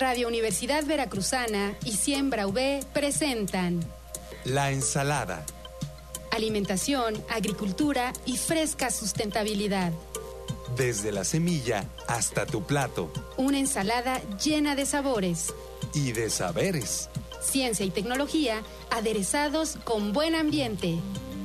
Radio Universidad Veracruzana y Siembra UV presentan La Ensalada. Alimentación, agricultura y fresca sustentabilidad. Desde la semilla hasta tu plato. Una ensalada llena de sabores. Y de saberes. Ciencia y tecnología aderezados con buen ambiente.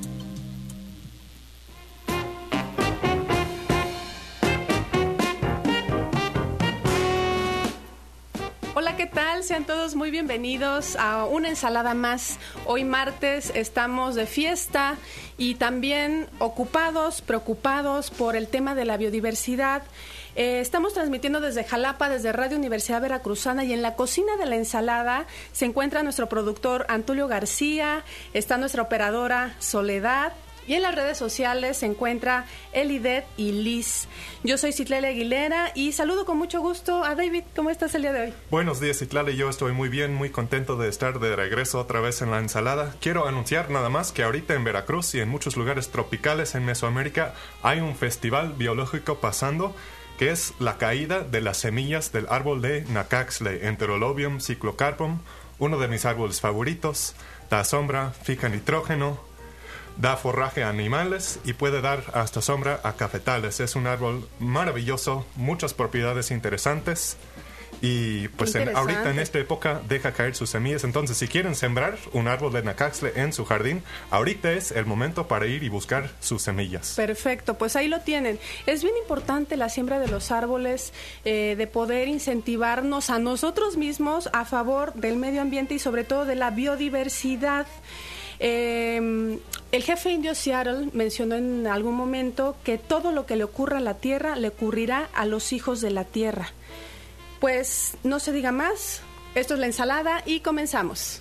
Hola, ¿qué tal? Sean todos muy bienvenidos a una ensalada más. Hoy martes estamos de fiesta y también ocupados, preocupados por el tema de la biodiversidad. Estamos transmitiendo desde Jalapa, desde Radio Universidad Veracruzana, y en la cocina de la ensalada se encuentra nuestro productor Antulio García, está nuestra operadora Soledad, y en las redes sociales se encuentra Elidet y Liz. Yo soy Citlali Aguilera y saludo con mucho gusto a David. ¿Cómo estás el día de hoy? Buenos días, Citlali. Yo estoy muy bien, muy contento de estar de regreso otra vez en la ensalada. Quiero anunciar nada más que ahorita en Veracruz y en muchos lugares tropicales en Mesoamérica hay un festival biológico pasando que es la caída de las semillas del árbol de Nacaxtle, Enterolobium cyclocarpum, uno de mis árboles favoritos. Da sombra, fija nitrógeno, da forraje a animales y puede dar hasta sombra a cafetales. Es un árbol maravilloso, muchas propiedades interesantes. Y pues ahorita en esta época deja caer sus semillas. Entonces, si quieren sembrar un árbol de Nacaxtle en su jardín, ahorita es el momento para ir y buscar sus semillas. Perfecto, pues ahí lo tienen. Es bien importante la siembra de los árboles, de poder incentivarnos a nosotros mismos a favor del medio ambiente y sobre todo de la biodiversidad. El jefe indio Seattle mencionó en algún momento que todo lo que le ocurra a la tierra le ocurrirá a los hijos de la tierra. Pues no se diga más, esto es la ensalada y comenzamos.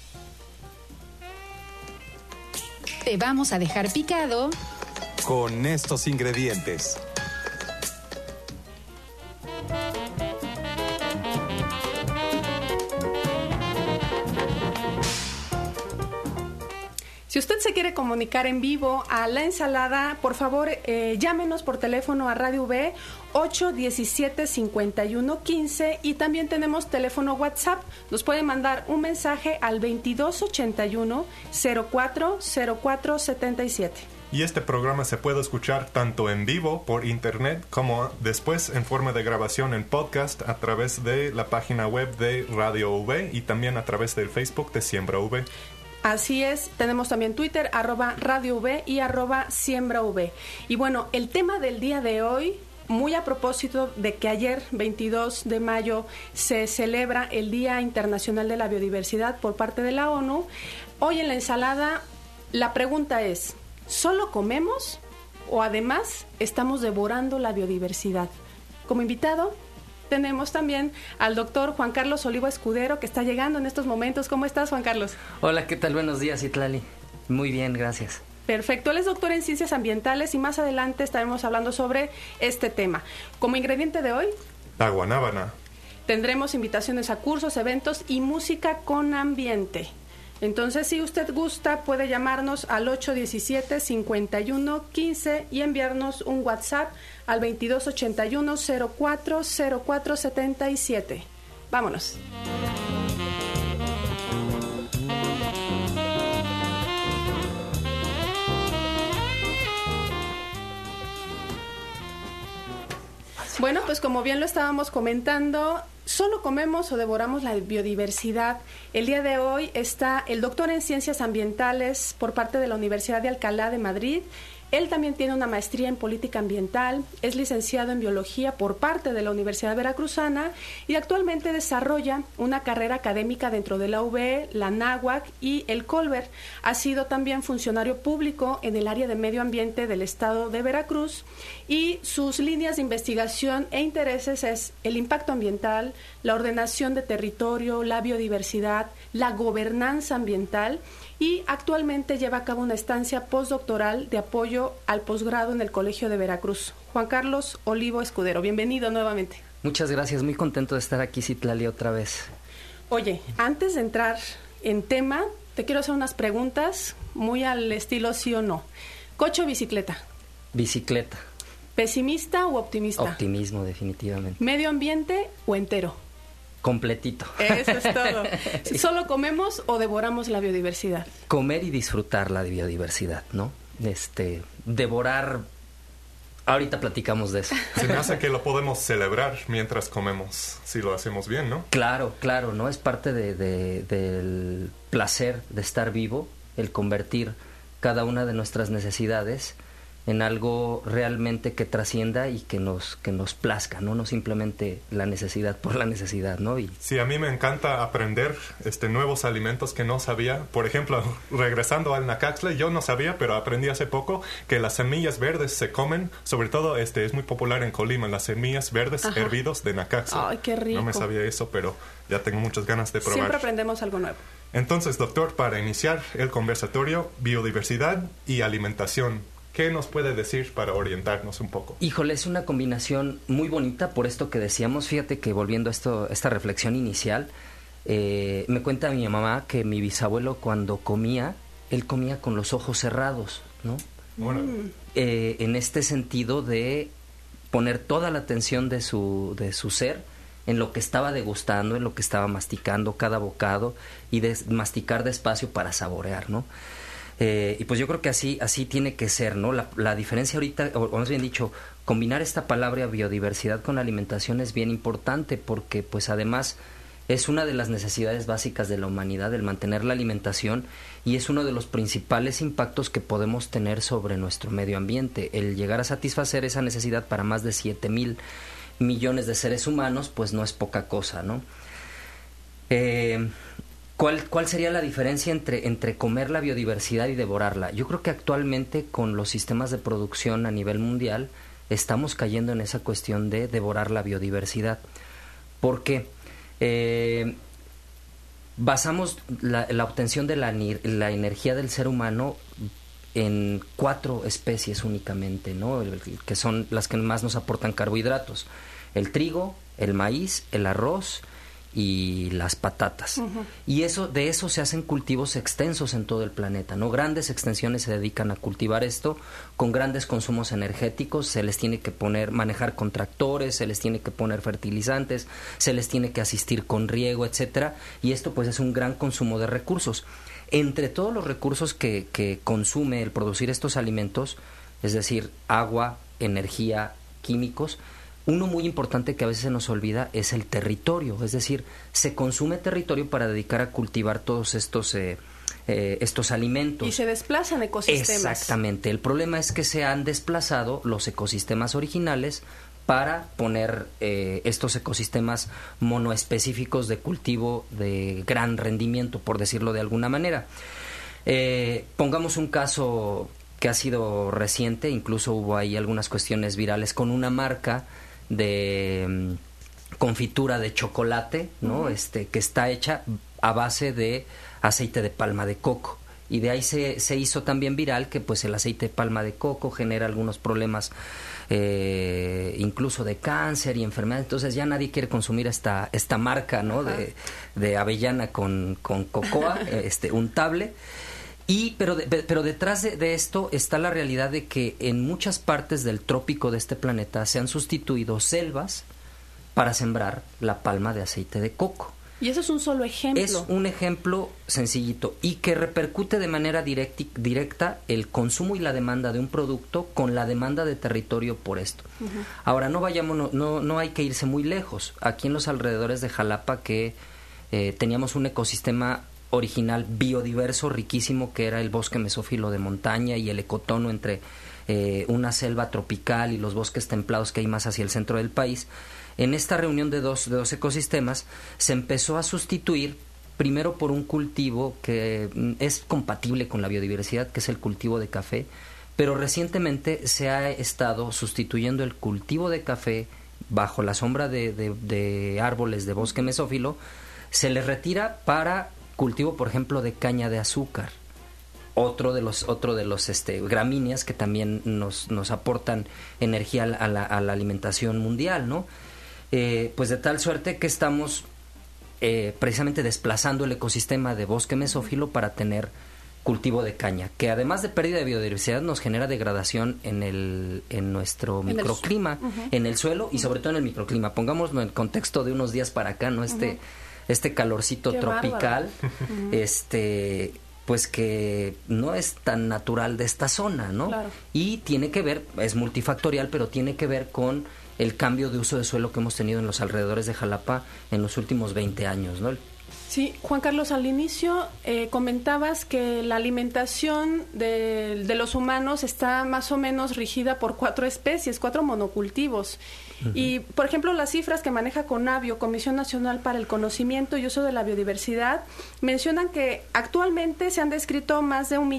Te vamos a dejar picado con estos ingredientes. Si usted se quiere comunicar en vivo a la ensalada, por favor, llámenos por teléfono a Radio V 817-5115 y también tenemos teléfono WhatsApp. Nos puede mandar un mensaje al 2281-040477. Y este programa se puede escuchar tanto en vivo por internet como después en forma de grabación en podcast a través de la página web de Radio V y también a través del Facebook de Siembra V. Así es, tenemos también Twitter, @RadioV y @SiembraV. Y bueno, el tema del día de hoy, muy a propósito de que ayer, 22 de mayo, se celebra el Día Internacional de la Biodiversidad por parte de la ONU. Hoy en la ensalada, la pregunta es, ¿solo comemos o además estamos devorando la biodiversidad? Como invitado tenemos también al doctor Juan Carlos Olivo Escudero, que está llegando en estos momentos. ¿Cómo estás, Juan Carlos? Hola, ¿qué tal? Buenos días, Citlali. Muy bien, gracias. Perfecto. Él es doctor en Ciencias Ambientales y más adelante estaremos hablando sobre este tema. Como ingrediente de hoy, la guanábana. Tendremos invitaciones a cursos, eventos y música con ambiente. Entonces, si usted gusta, puede llamarnos al 817-5115 y enviarnos un WhatsApp al 2281-040477. Vámonos. Bueno, pues como bien lo estábamos comentando, ¿solo comemos o devoramos la biodiversidad? El día de hoy está el doctor en Ciencias Ambientales por parte de la Universidad de Alcalá de Madrid. Él también tiene una maestría en política ambiental, es licenciado en biología por parte de la Universidad Veracruzana y actualmente desarrolla una carrera académica dentro de la UB, la NAHUAC y el Colbert. Ha sido también funcionario público en el área de medio ambiente del estado de Veracruz y sus líneas de investigación e intereses es el impacto ambiental, la ordenación de territorio, la biodiversidad, la gobernanza ambiental, y actualmente lleva a cabo una estancia postdoctoral de apoyo al posgrado en el Colegio de Veracruz. Juan Carlos Olivo Escudero, bienvenido nuevamente. Muchas gracias, muy contento de estar aquí, Citlali, otra vez. Oye, antes de entrar en tema, te quiero hacer unas preguntas muy al estilo sí o no. ¿Coche o bicicleta? Bicicleta. ¿Pesimista o optimista? Optimismo, definitivamente. ¿Medio ambiente o entero? Completito. Eso es todo. ¿Solo comemos o devoramos la biodiversidad? Comer y disfrutar la biodiversidad, ¿no? Devorar... Ahorita platicamos de eso. Se me hace que lo podemos celebrar mientras comemos, si lo hacemos bien, ¿no? Claro, ¿no? Es parte del placer de estar vivo, el convertir cada una de nuestras necesidades en algo realmente que trascienda y que nos plazca, ¿no? No simplemente la necesidad por la necesidad, ¿no? Sí, a mí me encanta aprender nuevos alimentos que no sabía. Por ejemplo, regresando al Nacaxtle, yo no sabía, pero aprendí hace poco que las semillas verdes se comen, sobre todo es muy popular en Colima, las semillas verdes hervidos de Nacaxtle. ¡Ay, qué rico! No me sabía eso, pero ya tengo muchas ganas de probar. Siempre aprendemos algo nuevo. Entonces, doctor, para iniciar el conversatorio, biodiversidad y alimentación, ¿qué nos puede decir para orientarnos un poco? Híjole, es una combinación muy bonita por esto que decíamos. Fíjate que volviendo a esta reflexión inicial, me cuenta mi mamá que mi bisabuelo cuando comía, él comía con los ojos cerrados, ¿no? Bueno. En este sentido de poner toda la atención de su ser en lo que estaba degustando, en lo que estaba masticando cada bocado y de masticar despacio para saborear, ¿no? Y pues yo creo que así tiene que ser, ¿no? La diferencia ahorita, o más bien dicho, combinar esta palabra biodiversidad con alimentación es bien importante porque pues además es una de las necesidades básicas de la humanidad, el mantener la alimentación, y es uno de los principales impactos que podemos tener sobre nuestro medio ambiente. El llegar a satisfacer esa necesidad para más de 7,000 millones de seres humanos, pues no es poca cosa, ¿no? ¿Cuál sería la diferencia entre comer la biodiversidad y devorarla? Yo creo que actualmente con los sistemas de producción a nivel mundial estamos cayendo en esa cuestión de devorar la biodiversidad. ¿Por qué? Basamos la obtención de la energía del ser humano en 4 especies únicamente, ¿no? Que son las que más nos aportan carbohidratos: el trigo, el maíz, el arroz y las patatas. Uh-huh. Y de eso se hacen cultivos extensos en todo el planeta, ¿no? Grandes extensiones se dedican a cultivar esto con grandes consumos energéticos. Se les tiene que manejar con tractores, se les tiene que poner fertilizantes, se les tiene que asistir con riego, etcétera, y esto pues es un gran consumo de recursos. Entre todos los recursos que consume el producir estos alimentos, es decir, agua, energía, químicos, uno muy importante que a veces se nos olvida es el territorio, es decir, se consume territorio para dedicar a cultivar todos estos alimentos. Y se desplazan ecosistemas. Exactamente, el problema es que se han desplazado los ecosistemas originales para poner estos ecosistemas monoespecíficos de cultivo de gran rendimiento, por decirlo de alguna manera. Pongamos un caso que ha sido reciente, incluso hubo ahí algunas cuestiones virales con una marca de confitura de chocolate, ¿no? Uh-huh. Que está hecha a base de aceite de palma de coco, y de ahí se hizo también viral que pues el aceite de palma de coco genera algunos problemas incluso de cáncer y enfermedades. Entonces ya nadie quiere consumir esta marca, ¿no? de avellana con cocoa untable. Pero detrás de esto está la realidad de que en muchas partes del trópico de este planeta se han sustituido selvas para sembrar la palma de aceite de coco. Y eso es un solo ejemplo. Es un ejemplo sencillito y que repercute de manera directa el consumo y la demanda de un producto con la demanda de territorio por esto. Uh-huh. Ahora, no hay que irse muy lejos. Aquí en los alrededores de Jalapa que teníamos un ecosistema original biodiverso riquísimo que era el bosque mesófilo de montaña y el ecotono entre una selva tropical y los bosques templados que hay más hacia el centro del país. En esta reunión de dos ecosistemas se empezó a sustituir primero por un cultivo que es compatible con la biodiversidad, que es el cultivo de café, pero recientemente se ha estado sustituyendo el cultivo de café bajo la sombra de árboles de bosque mesófilo, se le retira para cultivo, por ejemplo, de caña de azúcar, otro de los gramíneas que también nos aportan energía a la alimentación mundial, ¿no? Pues de tal suerte que estamos precisamente desplazando el ecosistema de bosque mesófilo para tener cultivo de caña, que además de pérdida de biodiversidad nos genera degradación en nuestro microclima, en el suelo y sobre todo en el microclima. Pongámoslo en el contexto de unos días para acá, ¿no? Este calorcito Qué tropical, pues que no es tan natural de esta zona, ¿no? Claro. Y tiene que ver, es multifactorial, pero tiene que ver con el cambio de uso de suelo que hemos tenido en los alrededores de Jalapa en los últimos 20 años, ¿no? Sí, Juan Carlos, al inicio comentabas que la alimentación de los humanos está más o menos rigida por 4 especies, 4 monocultivos. Y, por ejemplo, las cifras que maneja CONABIO, Comisión Nacional para el Conocimiento y Uso de la Biodiversidad, mencionan que actualmente se han descrito más de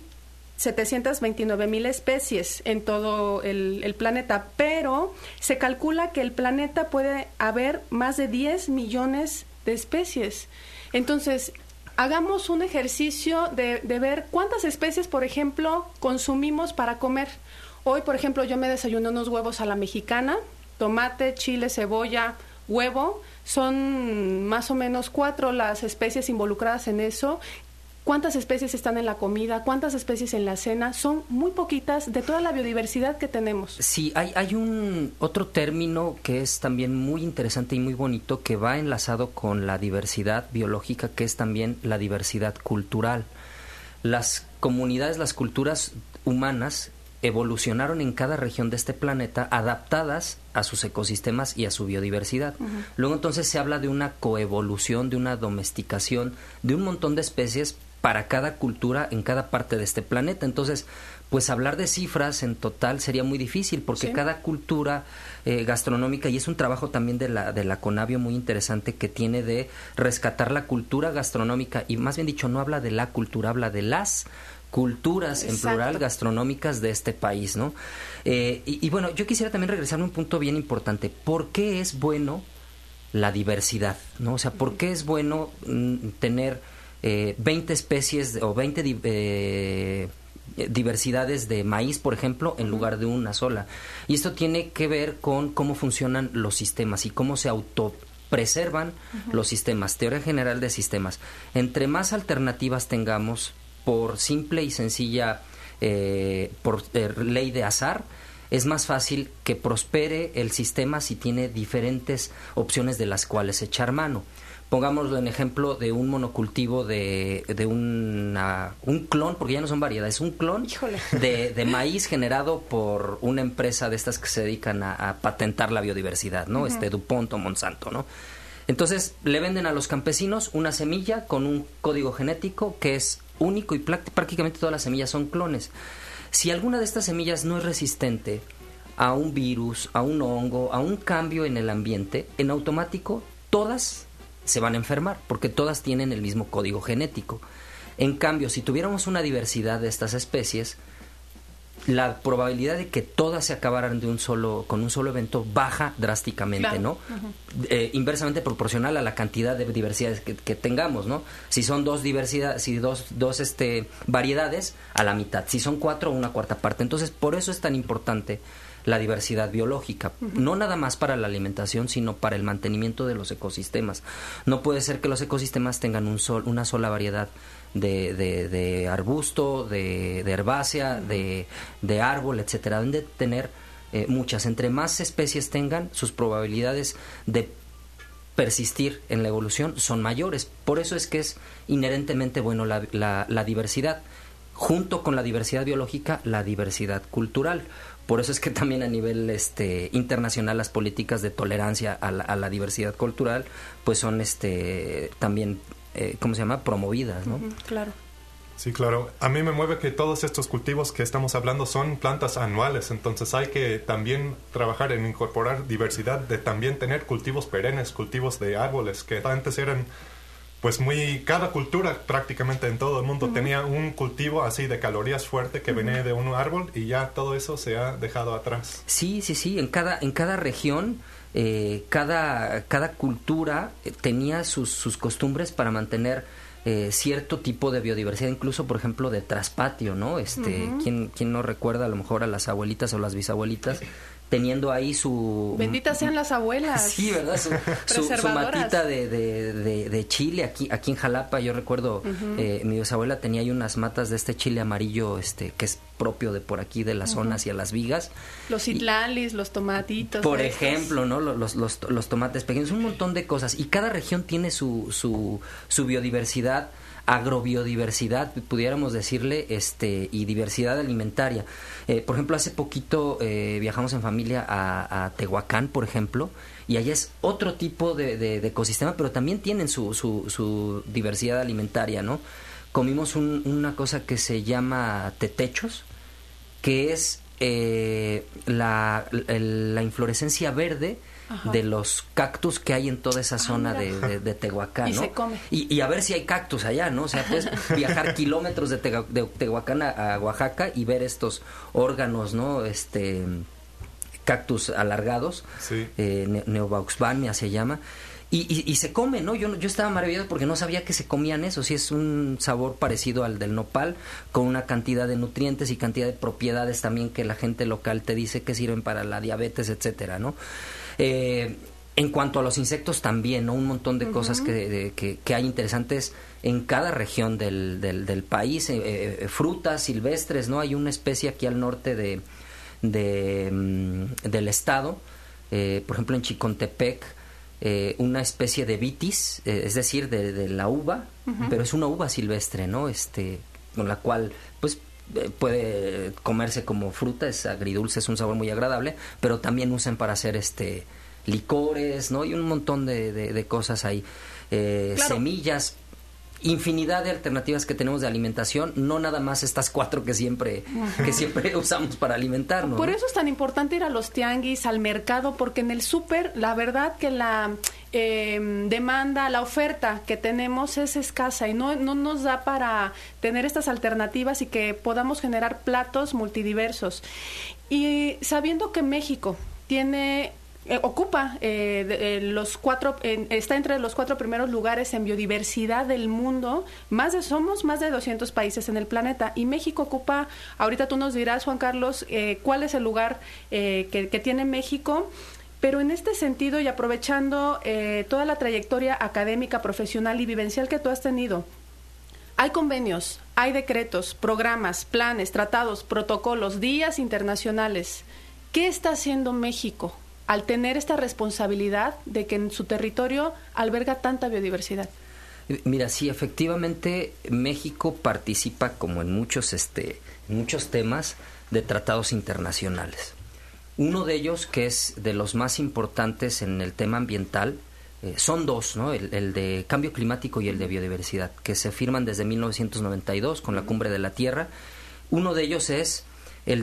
1.729.000 especies en todo el planeta, pero se calcula que el planeta puede haber más de 10 millones de especies. Entonces, hagamos un ejercicio de ver cuántas especies, por ejemplo, consumimos para comer. Hoy, por ejemplo, yo me desayuné unos huevos a la mexicana, tomate, chile, cebolla, huevo. Son más o menos 4 las especies involucradas en eso. ¿Cuántas especies están en la comida? ¿Cuántas especies en la cena? Son muy poquitas de toda la biodiversidad que tenemos. Sí, hay un otro término que es también muy interesante y muy bonito, que va enlazado con la diversidad biológica, que es también la diversidad cultural. Las comunidades, las culturas humanas evolucionaron en cada región de este planeta adaptadas a sus ecosistemas y a su biodiversidad. Luego entonces se habla de una coevolución, de una domesticación de un montón de especies para cada cultura en cada parte de este planeta. Entonces, pues hablar de cifras en total sería muy difícil, porque cada cultura gastronómica, y es un trabajo también de la CONABIO muy interesante, que tiene de rescatar la cultura gastronómica, y más bien dicho, no habla de la cultura, habla de las culturas en plural gastronómicas de este país, ¿no? Y bueno, yo quisiera también regresarme a un punto bien importante. ¿Por qué es bueno la diversidad, ¿no? O sea, ¿por qué es bueno tener 20 especies o 20 diversidades de maíz, por ejemplo, en lugar de una sola? Y esto tiene que ver con cómo funcionan los sistemas y cómo se autopreservan los sistemas. Teoría general de sistemas. Entre más alternativas tengamos, por simple y sencilla ley de azar, es más fácil que prospere el sistema si tiene diferentes opciones de las cuales echar mano. Pongámoslo en ejemplo de un monocultivo de un clon, porque ya no son variedades, un clon de maíz generado por una empresa de estas que se dedican a patentar la biodiversidad, ¿no? DuPont o Monsanto, ¿no? Entonces le venden a los campesinos una semilla con un código genético que es único, y prácticamente todas las semillas son clones. Si alguna de estas semillas no es resistente a un virus, a un hongo, a un cambio en el ambiente, en automático todas se van a enfermar, porque todas tienen el mismo código genético. En cambio, si tuviéramos una diversidad de estas especies, la probabilidad de que todas se acabaran con un solo evento baja drásticamente, ¿no? Inversamente proporcional a la cantidad de diversidades que tengamos, ¿no? Si son dos variedades, a la mitad. Si son 4, una cuarta parte. Entonces, por eso es tan importante la diversidad biológica, no nada más para la alimentación, sino para el mantenimiento de los ecosistemas. No puede ser que los ecosistemas tengan una sola variedad de arbusto, de herbácea, de árbol, etcétera. Deben de tener muchas. Entre más especies tengan, sus probabilidades de persistir en la evolución son mayores. Por eso es que es inherentemente bueno la diversidad. Junto con la diversidad biológica, la diversidad cultural. Por eso es que también a nivel internacional las políticas de tolerancia a la diversidad cultural pues son también ¿cómo se llama? Promovidas, ¿no? Claro. Sí, claro. A mí me mueve que todos estos cultivos que estamos hablando son plantas anuales, entonces hay que también trabajar en incorporar diversidad, de también tener cultivos perennes, cultivos de árboles que antes eran pues cada cultura prácticamente en todo el mundo tenía un cultivo así de calorías fuerte que venía de un árbol, y ya todo eso se ha dejado atrás. Sí, en cada región cada cultura tenía sus costumbres para mantener cierto tipo de biodiversidad, incluso por ejemplo de traspatio, ¿no? ¿Quién no recuerda a lo mejor a las abuelitas o las bisabuelitas teniendo ahí su... Benditas sean las abuelas. Sí, ¿verdad? Su matita de chile. Aquí en Jalapa, yo recuerdo, mi bisabuela tenía ahí unas matas de este chile amarillo, que es propio de por aquí, de la zona hacia Las Vigas. Los citlalis, los tomatitos. Por ejemplo, ¿no? Los tomates pequeños, un montón de cosas. Y cada región tiene su biodiversidad, agrobiodiversidad, pudiéramos decirle, y diversidad alimentaria. Por ejemplo, hace poquito viajamos en familia a Tehuacán, por ejemplo, y allá es otro tipo de ecosistema, pero también tienen su diversidad alimentaria, ¿no? Comimos una cosa que se llama tetechos, que es la inflorescencia verde de los cactus que hay en toda esa zona de Tehuacán, ¿no? Y se come. Y a ver si hay cactus allá, ¿no? O sea, puedes viajar kilómetros de Tehuacán a Oaxaca y ver estos órganos, ¿no? Cactus alargados, sí. Neobauxbania se llama. Y se come, ¿no? Yo estaba maravillado porque no sabía que se comían eso. Sí, es un sabor parecido al del nopal, con una cantidad de nutrientes y cantidad de propiedades también que la gente local te dice que sirven para la diabetes, etcétera, ¿no? En cuanto a los insectos también, ¿no? Un montón de cosas que hay interesantes en cada región del país. Frutas silvestres, ¿no? Hay una especie aquí al norte del estado, por ejemplo en Chicontepec, una especie de vitis, es decir, de la uva, pero es una uva silvestre, ¿no? Con la cual, pues, puede comerse como fruta, es agridulce, es un sabor muy agradable, pero también usan para hacer licores, ¿no? Y un montón de cosas ahí, claro. Semillas, infinidad de alternativas que tenemos de alimentación, no nada más estas 4 que siempre usamos para alimentarnos. Por eso es tan importante ir a los tianguis, al mercado, porque en el súper, la verdad que la demanda, la oferta que tenemos es escasa y no nos da para tener estas alternativas y que podamos generar platos multidiversos. Y sabiendo que México tiene... ocupa está entre los 4 primeros lugares en biodiversidad del mundo. Somos más de 200 países en el planeta y México ocupa, ahorita tú nos dirás, Juan Carlos, cuál es el lugar que tiene México, pero en este sentido y aprovechando toda la trayectoria académica, profesional y vivencial que tú has tenido, hay convenios, hay decretos, programas, planes, tratados, protocolos, días internacionales. ¿Qué está haciendo México al tener esta responsabilidad de que en su territorio alberga tanta biodiversidad? Mira, sí, efectivamente México participa, como en muchos temas, de tratados internacionales. Uno de ellos, que es de los más importantes en el tema ambiental, son 2, ¿no? El de cambio climático y el de biodiversidad, que se firman desde 1992 con la Cumbre de la Tierra. Uno de ellos es el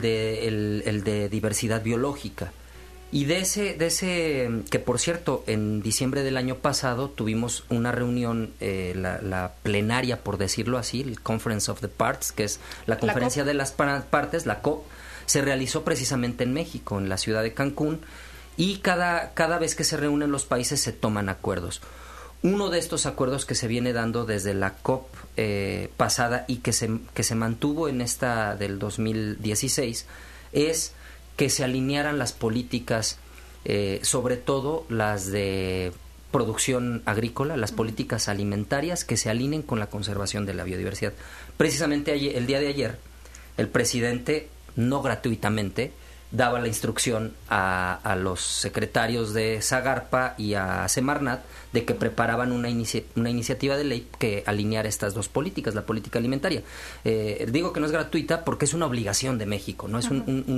de diversidad biológica. Y de ese que por cierto en diciembre del año pasado tuvimos una reunión, la plenaria, por decirlo así, el Conference of the Parts, que es la conferencia de las partes, la COP, se realizó precisamente en México, en la ciudad de Cancún, y cada vez que se reúnen los países se toman acuerdos. Uno de estos acuerdos que se viene dando desde la COP pasada y que se mantuvo en esta del 2016 es que se alinearan las políticas, sobre todo las de producción agrícola, las políticas alimentarias, que se alineen con la conservación de la biodiversidad. Precisamente el día de ayer, el presidente, no gratuitamente, daba la instrucción a los secretarios de Zagarpa y a Semarnat de que preparaban una iniciativa de ley que alineara estas 2 políticas, la política alimentaria. Digo que no es gratuita porque es una obligación de México, ¿no? Es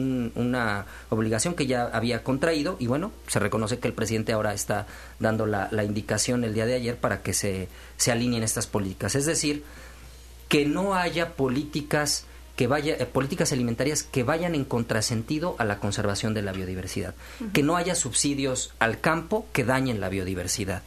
una obligación que ya había contraído y bueno, se reconoce que el presidente ahora está dando la indicación el día de ayer para que se alineen estas políticas. Es decir, que no haya políticas alimentarias que vayan en contrasentido a la conservación de la biodiversidad, que no haya subsidios al campo que dañen la biodiversidad.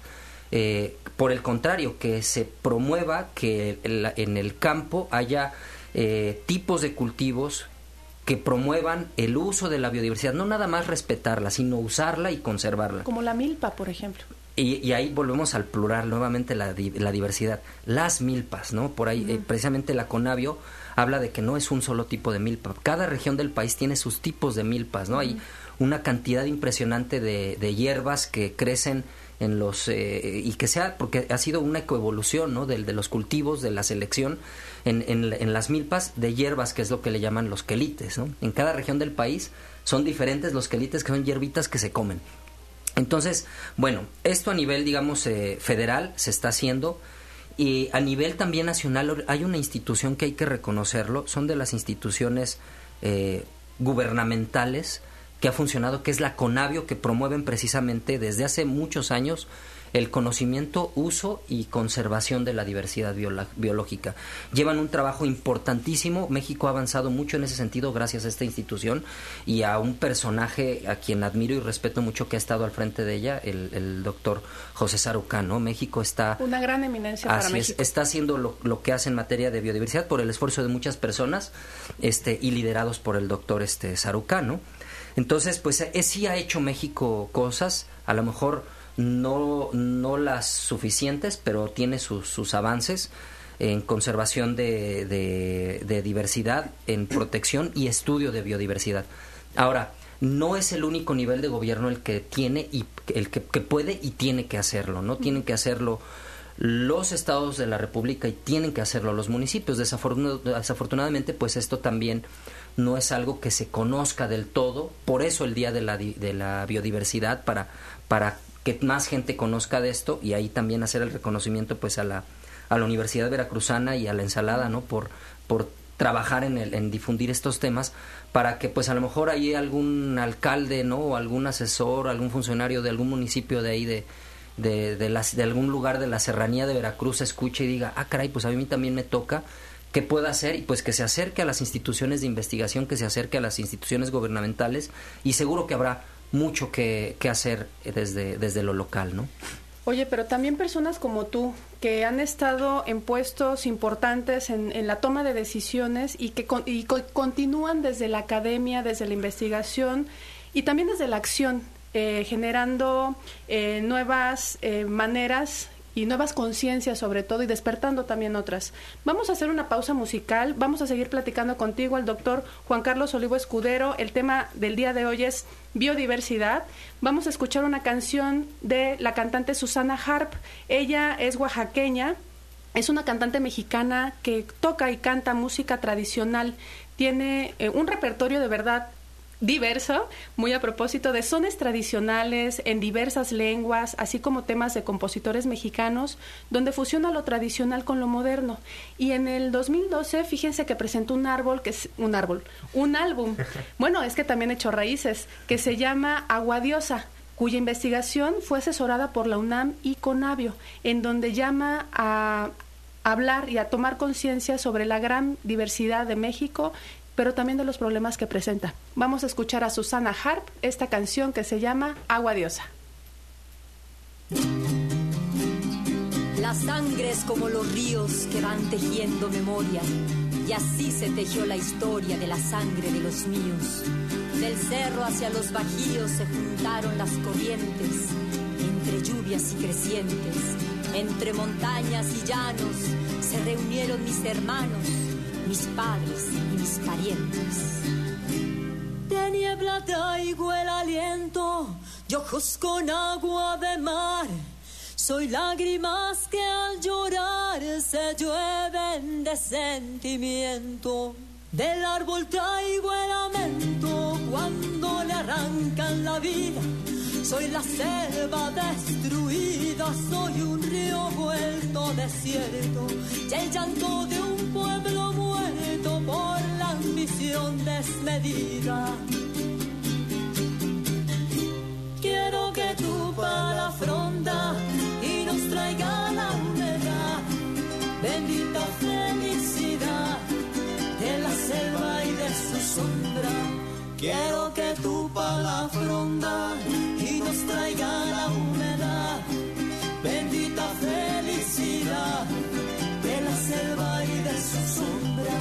Por el contrario, que se promueva que en el campo haya tipos de cultivos que promuevan el uso de la biodiversidad, no nada más respetarla, sino usarla y conservarla. Como la milpa, por ejemplo. Y ahí volvemos al plural, nuevamente la diversidad. Las milpas, ¿no? Por ahí, precisamente la Conavio habla de que no es un solo tipo de milpa. Cada región del país tiene sus tipos de milpas, ¿no? Hay una cantidad impresionante de hierbas que crecen en los y que sea, porque ha sido una ecoevolución, ¿no?, de los cultivos, de la selección en las milpas de hierbas, que es lo que le llaman los quelites, ¿no? En cada región del país son diferentes los quelites, que son hierbitas que se comen. Entonces, bueno, esto a nivel, digamos, federal se está haciendo, y a nivel también nacional hay una institución que hay que reconocerlo, son de las instituciones gubernamentales que ha funcionado, que es la CONABIO, que promueven precisamente desde hace muchos años el conocimiento, uso y conservación de la diversidad biológica. Llevan un trabajo importantísimo. México ha avanzado mucho en ese sentido gracias a esta institución y a un personaje a quien admiro y respeto mucho, que ha estado al frente de ella, el doctor José Sarucán, ¿no? México está... Una gran eminencia para México. Está haciendo lo que hace en materia de biodiversidad por el esfuerzo de muchas personas y liderados por el doctor Sarucán, ¿no? Entonces, pues sí ha hecho México cosas, a lo mejor no las suficientes, pero tiene sus avances en conservación de diversidad, en protección y estudio de biodiversidad. Ahora, no es el único nivel de gobierno el que tiene y el que puede y tiene que hacerlo, ¿no? Tienen que hacerlo los estados de la República y tienen que hacerlo los municipios. Desafortunadamente, pues esto también no es algo que se conozca del todo, por eso el Día de la Biodiversidad, para que más gente conozca de esto, y ahí también hacer el reconocimiento pues a la Universidad Veracruzana y a la Ensalada, ¿no?, por trabajar en difundir estos temas, para que pues a lo mejor hay algún alcalde, ¿no?, o algún asesor, algún funcionario de algún municipio de ahí de algún lugar de la serranía de Veracruz escuche y diga, caray, pues a mí también me toca, ¿qué puedo hacer? Y pues que se acerque a las instituciones de investigación, que se acerque a las instituciones gubernamentales, y seguro que habrá mucho que hacer desde lo local, ¿no? Oye, pero también personas como tú, que han estado en puestos importantes en la toma de decisiones y que continúan desde la academia, desde la investigación y también desde la acción, generando nuevas maneras y nuevas conciencias sobre todo, y despertando también otras. Vamos a hacer una pausa musical, vamos a seguir platicando contigo, el doctor Juan Carlos Olivo Escudero. El tema del día de hoy es biodiversidad. Vamos a escuchar una canción de la cantante Susana Harp. Ella es oaxaqueña, es una cantante mexicana que toca y canta música tradicional. Tiene un repertorio de verdad diverso, muy a propósito de sones tradicionales en diversas lenguas, así como temas de compositores mexicanos, donde fusiona lo tradicional con lo moderno. Y en el 2012, fíjense que presentó un álbum, bueno, es que también echó raíces, que se llama Aguadiosa, cuya investigación fue asesorada por la UNAM y CONABIO, en donde llama a hablar y a tomar conciencia sobre la gran diversidad de México, pero también de los problemas que presenta. Vamos a escuchar a Susana Harp, esta canción que se llama Aguadiosa. La sangre es como los ríos que van tejiendo memoria, y así se tejió la historia de la sangre de los míos. Del cerro hacia los bajíos se juntaron las corrientes, entre lluvias y crecientes, entre montañas y llanos, se reunieron mis hermanos, mis padres y mis parientes. De niebla traigo el aliento, y ojos con agua de mar. Soy lágrimas que al llorar se llueven de sentimiento. Del árbol traigo el lamento cuando le arrancan la vida. Soy la selva destruida, soy un río vuelto desierto, y el llanto de un pueblo muerto por la ambición desmedida. Quiero que tu pala fronda y nos traiga la humedad, bendita felicidad de la selva y de su sombra. Quiero que tu pala fronda y nos traiga la humedad, bendita felicidad de la selva y de su sombra.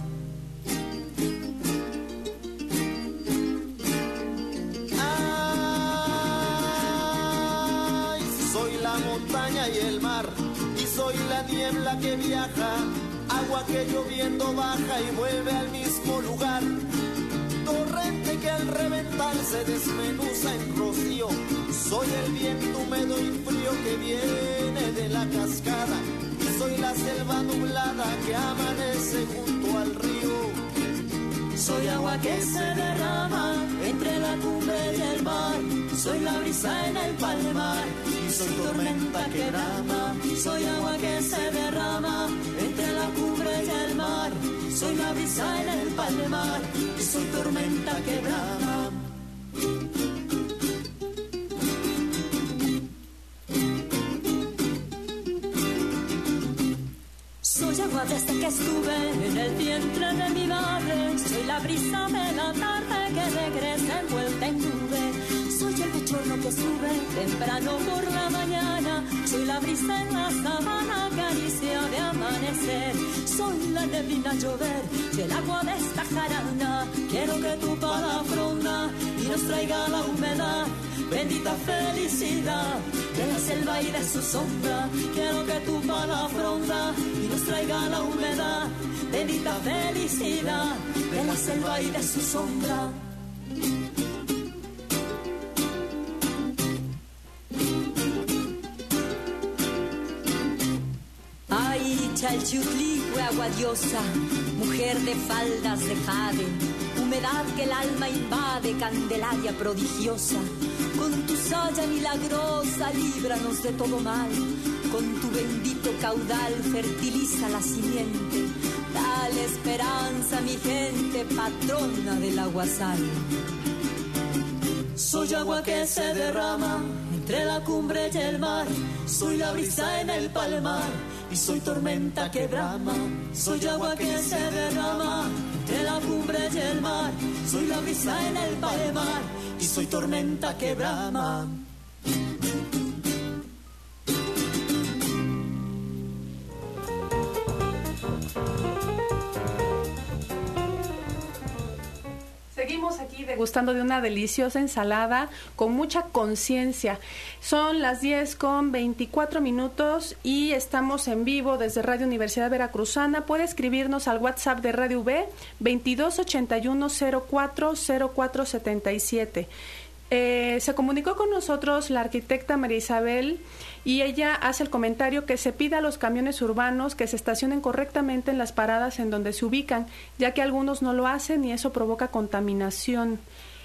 Ay, soy la montaña y el mar, y soy la niebla que viaja, agua que lloviendo baja y vuelve al mismo lugar, torrente que al reventar mar se desmenuza en rocío. Soy el viento húmedo y frío que viene de la cascada. Y soy la selva nublada que amanece junto al río. Soy agua que se derrama entre la cumbre y el mar. Soy la brisa en el palmar y soy tormenta que brama. Soy agua que se derrama entre la cumbre y el mar. Soy la brisa en el palmar y soy tormenta que brama. Soy agua desde que estuve en el vientre de mi madre. Soy la brisa de la tarde que regresa envuelta en nube. Soy el bochorno que sube temprano por la mañana. Soy la brisa en la sabana, caricia de amanecer. Soy la neblina llover y el agua de esta jarana. Quiero que tu palafronda y nos traiga la humedad. Bendita felicidad de la selva y de su sombra. Quiero que tu palafronda y nos traiga la humedad. Bendita felicidad de la selva y de su sombra. Ay, Chalchiutlihue, agua diosa, mujer de faldas de jade, humedad que el alma invade, candelaria prodigiosa. Con tu saya milagrosa, líbranos de todo mal. Con tu bendito caudal, fertiliza la simiente. Dale esperanza, mi gente, patrona del aguasal. Soy agua que se derrama entre la cumbre y el mar. Soy la brisa en el palmar y soy tormenta que brama. Soy agua que se derrama entre la cumbre y el mar. Soy la brisa en el palmar y soy tormenta que brama. Seguimos aquí degustando de una deliciosa ensalada con mucha conciencia. Son las 10:24 y estamos en vivo desde Radio Universidad Veracruzana. Puede escribirnos al WhatsApp de Radio V 2281040477. Se comunicó con nosotros la arquitecta María Isabel y ella hace el comentario que se pida a los camiones urbanos que se estacionen correctamente en las paradas en donde se ubican, ya que algunos no lo hacen y eso provoca contaminación.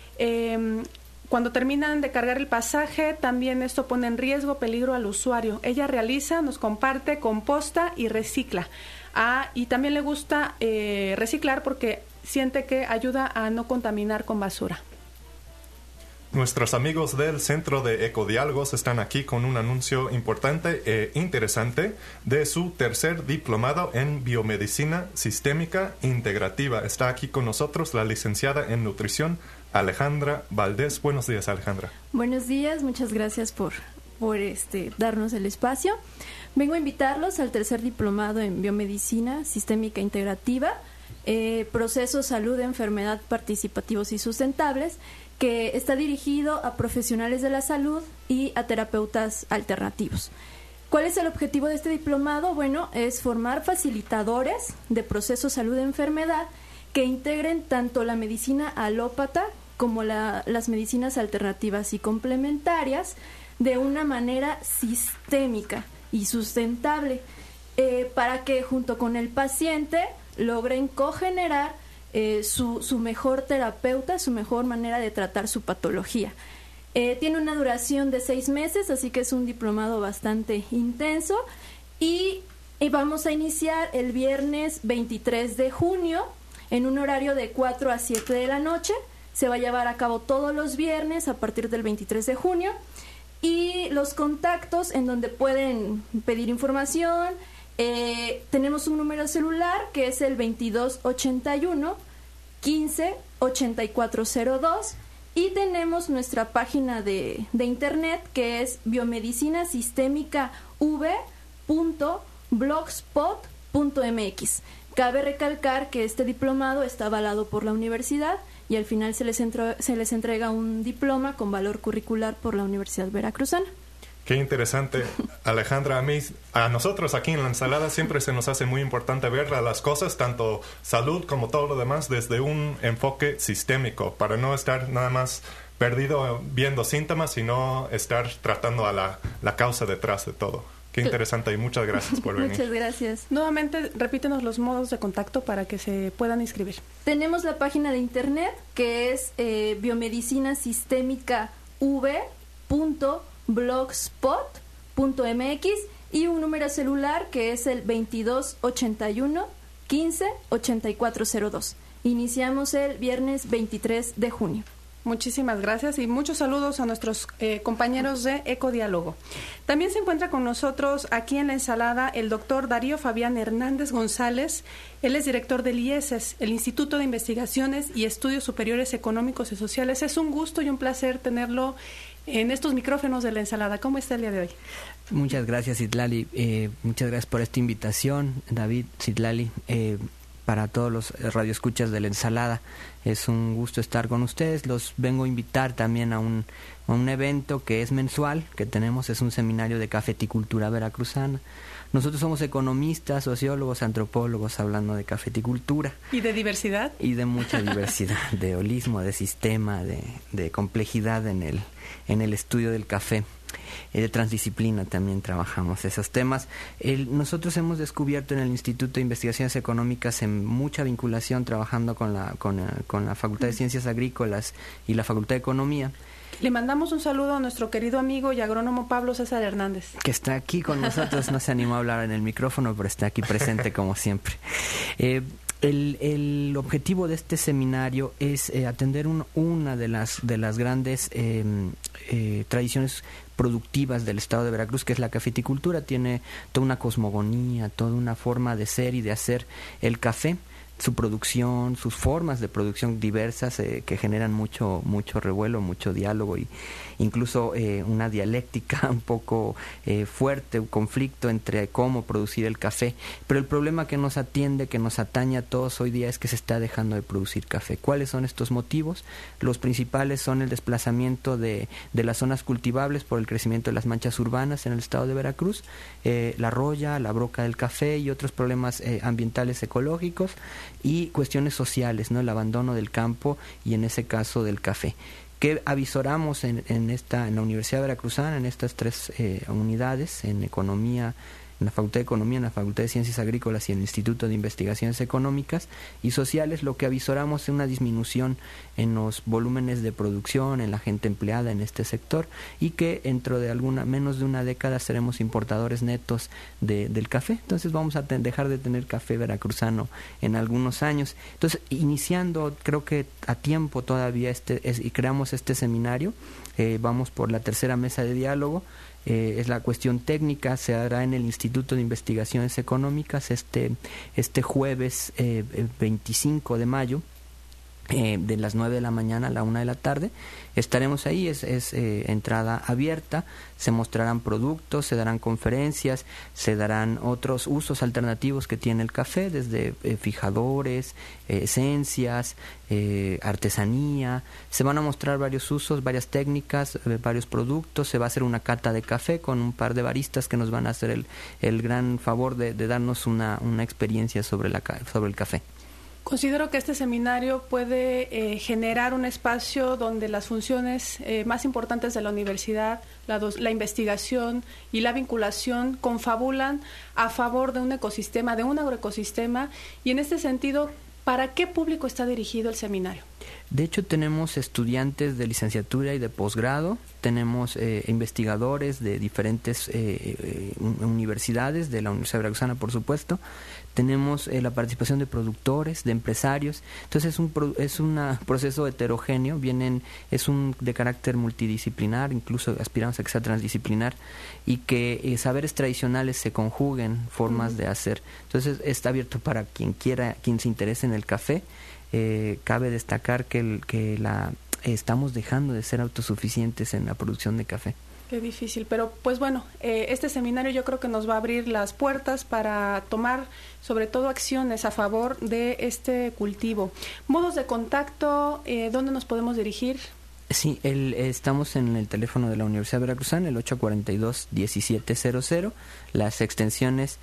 Cuando terminan de cargar el pasaje, también esto pone en riesgo, peligro al usuario. Ella realiza, nos comparte, composta y recicla. Y también le gusta reciclar porque siente que ayuda a no contaminar con basura. Nuestros amigos del Centro de Ecodiálogos están aquí con un anuncio importante e interesante de su tercer diplomado en Biomedicina Sistémica Integrativa. Está aquí con nosotros la licenciada en Nutrición, Alejandra Valdés. Buenos días, Alejandra. Buenos días, muchas gracias por darnos el espacio. Vengo a invitarlos al tercer diplomado en Biomedicina Sistémica Integrativa, Procesos, Salud, Enfermedad, Participativos y Sustentables, que está dirigido a profesionales de la salud y a terapeutas alternativos. ¿Cuál es el objetivo de este diplomado? Bueno, es formar facilitadores de procesos salud-enfermedad que integren tanto la medicina alópata como las medicinas alternativas y complementarias de una manera sistémica y sustentable, para que junto con el paciente logren cogenerar su mejor terapeuta, su mejor manera de tratar su patología. Tiene una duración de 6 meses, así que es un diplomado bastante intenso y vamos a iniciar el viernes 23 de junio en un horario de 4 a 7 de la noche. Se va a llevar a cabo todos los viernes a partir del 23 de junio y los contactos en donde pueden pedir información. Tenemos un número celular que es el 2281 15 8402 y tenemos nuestra página de internet que es biomedicinaSistémicaV.blogspot.mx. Cabe recalcar que este diplomado está avalado por la universidad y al final se les entrega un diploma con valor curricular por la Universidad Veracruzana. Qué interesante, Alejandra. A nosotros aquí en La Ensalada siempre se nos hace muy importante ver las cosas, tanto salud como todo lo demás, desde un enfoque sistémico, para no estar nada más perdido viendo síntomas, sino estar tratando a la causa detrás de todo. Qué interesante y muchas gracias por venir. Muchas gracias. Nuevamente, repítenos los modos de contacto para que se puedan inscribir. Tenemos la página de internet que es biomedicinaSistémica.blogspot.mx y un número celular que es el 2281 15 8402. Iniciamos el viernes 23 de junio. Muchísimas gracias y muchos saludos a nuestros compañeros de Ecodiálogo. También se encuentra con nosotros aquí en La Ensalada el doctor Darío Fabián Hernández González. Él es director del IESES, el Instituto de Investigaciones y Estudios Superiores Económicos y Sociales. Es un gusto y un placer tenerlo en estos micrófonos de La Ensalada. ¿Cómo está el día de hoy? Muchas gracias, Citlali. Muchas gracias por esta invitación, David, Citlali. Para todos los radioescuchas de La Ensalada, es un gusto estar con ustedes. Los vengo a invitar también a un evento que es mensual, que tenemos, es un seminario de cafeticultura veracruzana. Nosotros somos economistas, sociólogos, antropólogos, hablando de cafeticultura. ¿Y de diversidad? Y de mucha diversidad, de holismo, de sistema, de complejidad en el estudio del café. De transdisciplina también trabajamos esos temas. Nosotros hemos descubierto en el Instituto de Investigaciones Económicas en mucha vinculación trabajando con la Facultad de Ciencias Agrícolas y la Facultad de Economía. Le mandamos un saludo a nuestro querido amigo y agrónomo Pablo César Hernández, que está aquí con nosotros. No se animó a hablar en el micrófono, pero está aquí presente como siempre. El objetivo de este seminario es atender una de las grandes tradiciones productivas del estado de Veracruz, que es la cafeticultura. Tiene toda una cosmogonía, toda una forma de ser y de hacer el café, su producción, sus formas de producción diversas que generan mucho revuelo, mucho diálogo y incluso una dialéctica un poco fuerte, un conflicto entre cómo producir el café. Pero el problema que nos atiende, que nos atañe a todos hoy día es que se está dejando de producir café. ¿Cuáles son estos motivos? Los principales son el desplazamiento de las zonas cultivables por el crecimiento de las manchas urbanas en el estado de Veracruz, la roya, la broca del café y otros problemas ambientales ecológicos y cuestiones sociales, ¿no? El abandono del campo y en ese caso del café. ¿Qué avisoramos en la Universidad Veracruzana, en estas tres unidades, en economía, en la Facultad de Economía, en la Facultad de Ciencias Agrícolas y en el Instituto de Investigaciones Económicas y Sociales? Lo que avisoramos es una disminución en los volúmenes de producción, en la gente empleada en este sector y que dentro de menos de una década seremos importadores netos del café. Entonces vamos a dejar de tener café veracruzano en algunos años. Entonces, iniciando, creo que a tiempo todavía y creamos este seminario, vamos por la tercera mesa de diálogo. Es la cuestión técnica, se hará en el Instituto de Investigaciones Económicas este jueves 25 de mayo, de las 9 de la mañana a la 1 de la tarde. Estaremos ahí, es entrada abierta, se mostrarán productos, se darán conferencias, se darán otros usos alternativos que tiene el café, desde fijadores, esencias, artesanía. Se van a mostrar varios usos, varias técnicas, varios productos. Se va a hacer una cata de café con un par de baristas que nos van a hacer el gran favor de darnos una experiencia sobre el café. Considero que este seminario puede generar un espacio donde las funciones más importantes de la universidad, la investigación y la vinculación confabulan a favor de un ecosistema, de un agroecosistema, y en este sentido, ¿para qué público está dirigido el seminario? De hecho, tenemos estudiantes de licenciatura y de posgrado, tenemos investigadores de diferentes universidades, de la Universidad Veracruzana, por supuesto. Tenemos la participación de productores, de empresarios. Entonces es un proceso heterogéneo, es de carácter multidisciplinar, incluso aspiramos a que sea transdisciplinar, y que saberes tradicionales se conjuguen, formas de hacer. Entonces está abierto para quien quiera, quien se interese en el café. Cabe destacar que estamos dejando de ser autosuficientes en la producción de café. Qué difícil, pero pues bueno, este seminario yo creo que nos va a abrir las puertas para tomar sobre todo acciones a favor de este cultivo. Modos de contacto, ¿dónde nos podemos dirigir? Sí, estamos en el teléfono de la Universidad Veracruzana, el 842-1700, las extensiones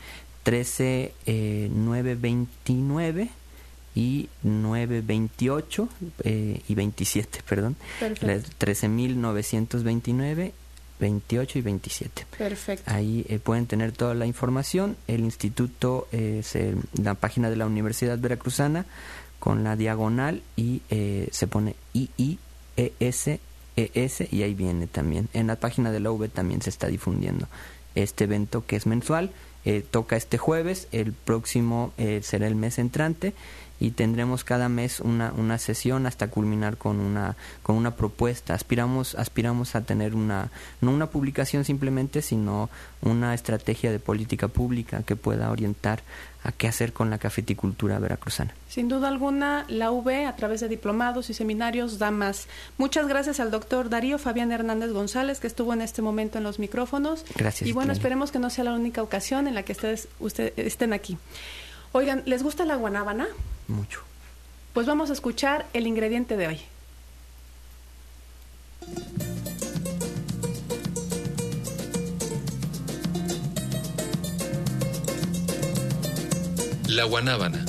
13-929 y 928 y 27, perdón. Perfecto. 13.929, 28 y 27. Perfecto. Ahí pueden tener toda la información. El instituto es la página de la Universidad Veracruzana con la diagonal y se pone IIES y ahí viene también. En la página de la UV también se está difundiendo este evento que es mensual. Toca este jueves, el próximo será el mes entrante y tendremos cada mes una sesión hasta culminar con una propuesta. Aspiramos a tener no una publicación simplemente, sino una estrategia de política pública que pueda orientar a qué hacer con la cafeticultura veracruzana. Sin duda alguna, la UV, a través de diplomados y seminarios, da más. Muchas gracias al doctor Darío Fabián Hernández González, que estuvo en este momento en los micrófonos. Gracias. Y bueno, esperemos que no sea la única ocasión en la que ustedes estén aquí. Oigan, ¿les gusta la guanábana? Mucho. Pues vamos a escuchar el ingrediente de hoy. La guanábana.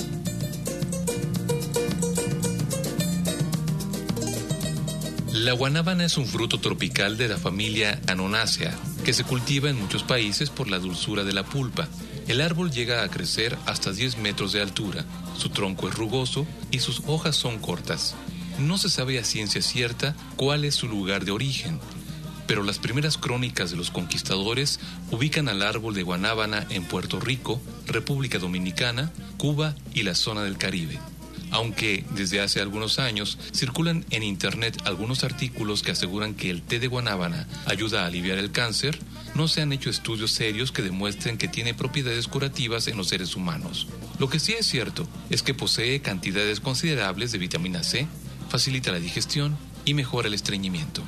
La guanábana es un fruto tropical de la familia Anonaceae, que se cultiva en muchos países por la dulzura de la pulpa. El árbol llega a crecer hasta 10 metros de altura, su tronco es rugoso y sus hojas son cortas. No se sabe a ciencia cierta cuál es su lugar de origen, pero las primeras crónicas de los conquistadores ubican al árbol de guanábana en Puerto Rico, República Dominicana, Cuba y la zona del Caribe. Aunque desde hace algunos años circulan en internet algunos artículos que aseguran que el té de guanábana ayuda a aliviar el cáncer, no se han hecho estudios serios que demuestren que tiene propiedades curativas en los seres humanos. Lo que sí es cierto es que posee cantidades considerables de vitamina C, facilita la digestión y mejora el estreñimiento.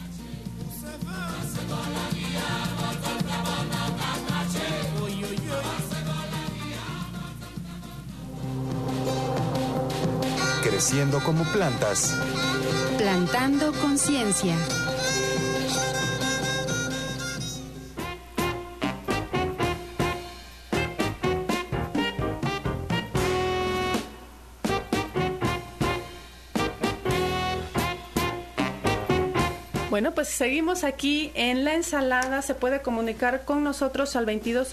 Creciendo como plantas. Plantando conciencia. Bueno, pues seguimos aquí en La Ensalada. Se puede comunicar con nosotros al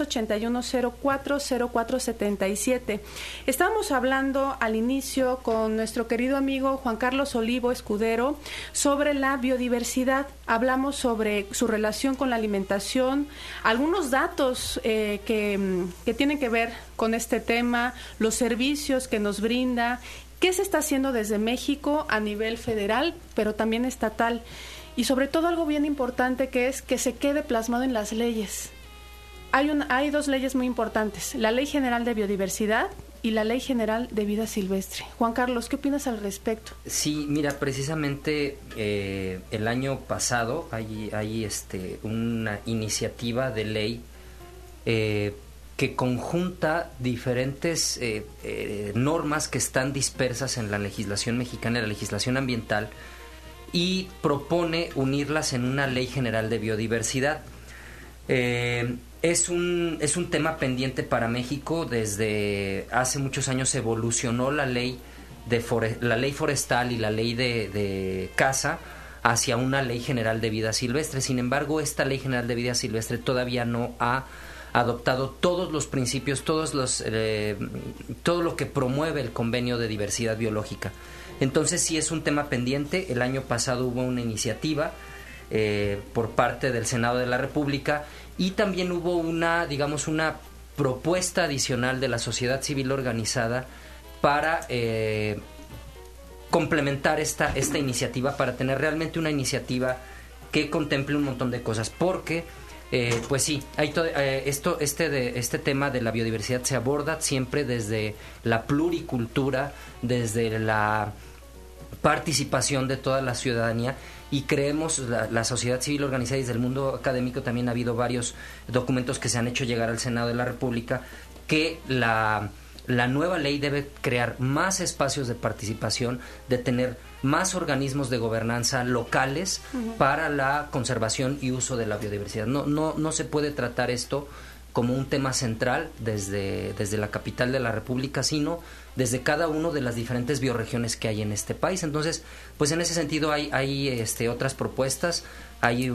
2281-040477. Estábamos hablando al inicio con nuestro querido amigo Juan Carlos Olivo Escudero sobre la biodiversidad. Hablamos sobre su relación con la alimentación, algunos datos que tienen que ver con este tema, los servicios que nos brinda, qué se está haciendo desde México a nivel federal, pero también estatal. Y sobre todo algo bien importante que es que se quede plasmado en las leyes. Hay dos leyes muy importantes, la Ley General de Biodiversidad y la Ley General de Vida Silvestre. Juan Carlos, ¿qué opinas al respecto? Sí, mira, precisamente el año pasado hay una iniciativa de ley que conjunta diferentes normas que están dispersas en la legislación mexicana, en la legislación ambiental, y propone unirlas en una ley general de biodiversidad. Es un tema pendiente para México. Desde hace muchos años evolucionó la ley forestal y la ley de caza hacia una ley general de vida silvestre. Sin embargo, esta ley general de vida silvestre todavía no ha adoptado todos los principios, todo lo que promueve el Convenio de Diversidad Biológica. Entonces sí es un tema pendiente. El año pasado hubo una iniciativa por parte del Senado de la República y también hubo una propuesta adicional de la sociedad civil organizada para complementar esta iniciativa, para tener realmente una iniciativa que contemple un montón de cosas, porque pues sí, hay este tema de la biodiversidad se aborda siempre desde la pluricultura, desde la participación de toda la ciudadanía, y creemos, la sociedad civil organizada y desde el mundo académico también ha habido varios documentos que se han hecho llegar al Senado de la República, que la la nueva ley debe crear más espacios de participación, de tener más organismos de gobernanza locales para la conservación y uso de la biodiversidad. No se puede tratar esto como un tema central desde la capital de la República, sino desde cada uno de las diferentes bioregiones que hay en este país. Entonces, pues en ese sentido hay otras propuestas. Hay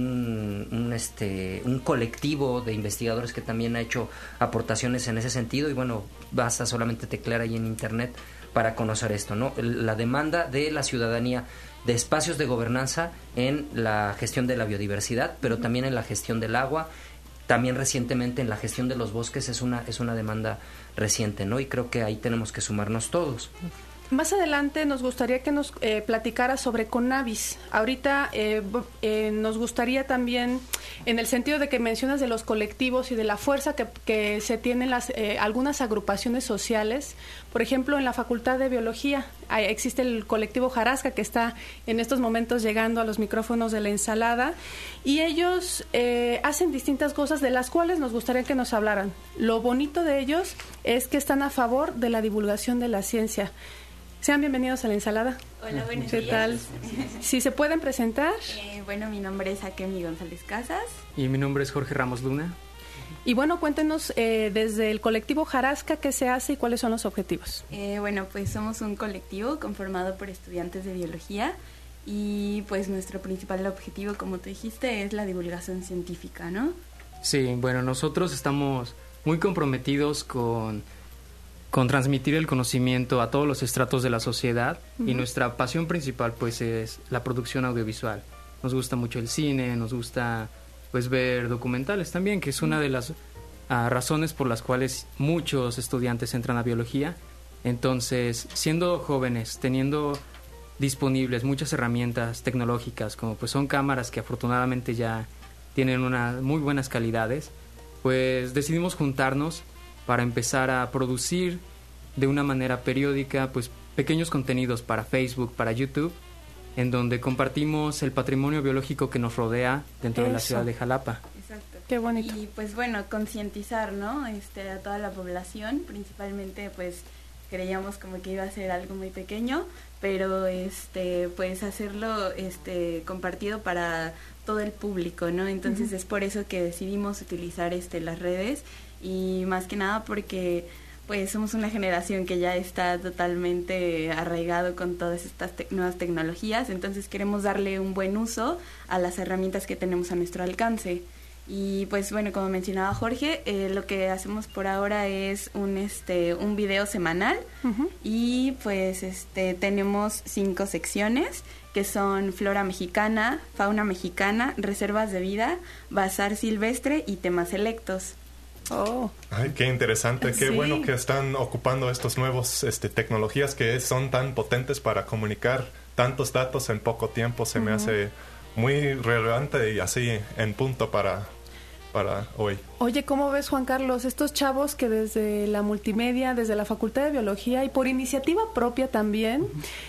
un colectivo de investigadores que también ha hecho aportaciones en ese sentido, y bueno, basta solamente teclear ahí en internet para conocer esto, ¿no? La demanda de la ciudadanía de espacios de gobernanza en la gestión de la biodiversidad, pero también en la gestión del agua, también recientemente en la gestión de los bosques es una demanda reciente, ¿no? Y creo que ahí tenemos que sumarnos todos. Más adelante nos gustaría que nos platicara sobre Connavis. Ahorita nos gustaría también, en el sentido de que mencionas de los colectivos y de la fuerza que se tienen algunas agrupaciones sociales. Por ejemplo, en la Facultad de Biología existe el colectivo Jarasca, que está en estos momentos llegando a los micrófonos de La Ensalada, y ellos hacen distintas cosas de las cuales nos gustaría que nos hablaran. Lo bonito de ellos es que están a favor de la divulgación de la ciencia. Sean bienvenidos a La Ensalada. Hola, buenos días. ¿Qué tal? Si se pueden presentar. Bueno, mi nombre es Akemi González Casas. Y mi nombre es Jorge Ramos Luna. Y bueno, cuéntenos desde el colectivo Jarasca qué se hace y cuáles son los objetivos. Bueno, pues somos un colectivo conformado por estudiantes de biología y pues nuestro principal objetivo, como tú dijiste, es la divulgación científica, ¿no? Sí, bueno, nosotros estamos muy comprometidos con transmitir el conocimiento a todos los estratos de la sociedad, y nuestra pasión principal pues es la producción audiovisual. Nos gusta mucho el cine, nos gusta pues ver documentales también, que es una de las razones por las cuales muchos estudiantes entran a biología. Entonces, siendo jóvenes, teniendo disponibles muchas herramientas tecnológicas, como pues son cámaras que afortunadamente ya tienen muy buenas calidades, pues decidimos juntarnos para empezar a producir de una manera periódica pues pequeños contenidos para Facebook, para YouTube, en donde compartimos el patrimonio biológico que nos rodea dentro de la ciudad de Jalapa. Exacto. Qué bonito. Y pues bueno, concientizar, ¿no? A toda la población, principalmente pues creíamos como que iba a ser algo muy pequeño, pero pues hacerlo compartido para todo el público, ¿no? Entonces es por eso que decidimos utilizar las redes, y más que nada porque pues somos una generación que ya está totalmente arraigado con todas estas nuevas tecnologías, entonces queremos darle un buen uso a las herramientas que tenemos a nuestro alcance. Y pues bueno, como mencionaba Jorge, lo que hacemos por ahora es un video semanal, y pues tenemos 5 secciones que son flora mexicana, fauna mexicana, reservas de vida, bazar silvestre y temas selectos. Oh. Ay, qué interesante, qué Sí. bueno que están ocupando estos nuevos tecnologías que son tan potentes para comunicar tantos datos en poco tiempo. Se me hace muy relevante y así en punto para hoy. Oye, ¿cómo ves, Juan Carlos, estos chavos que desde la multimedia, desde la Facultad de Biología y por iniciativa propia también,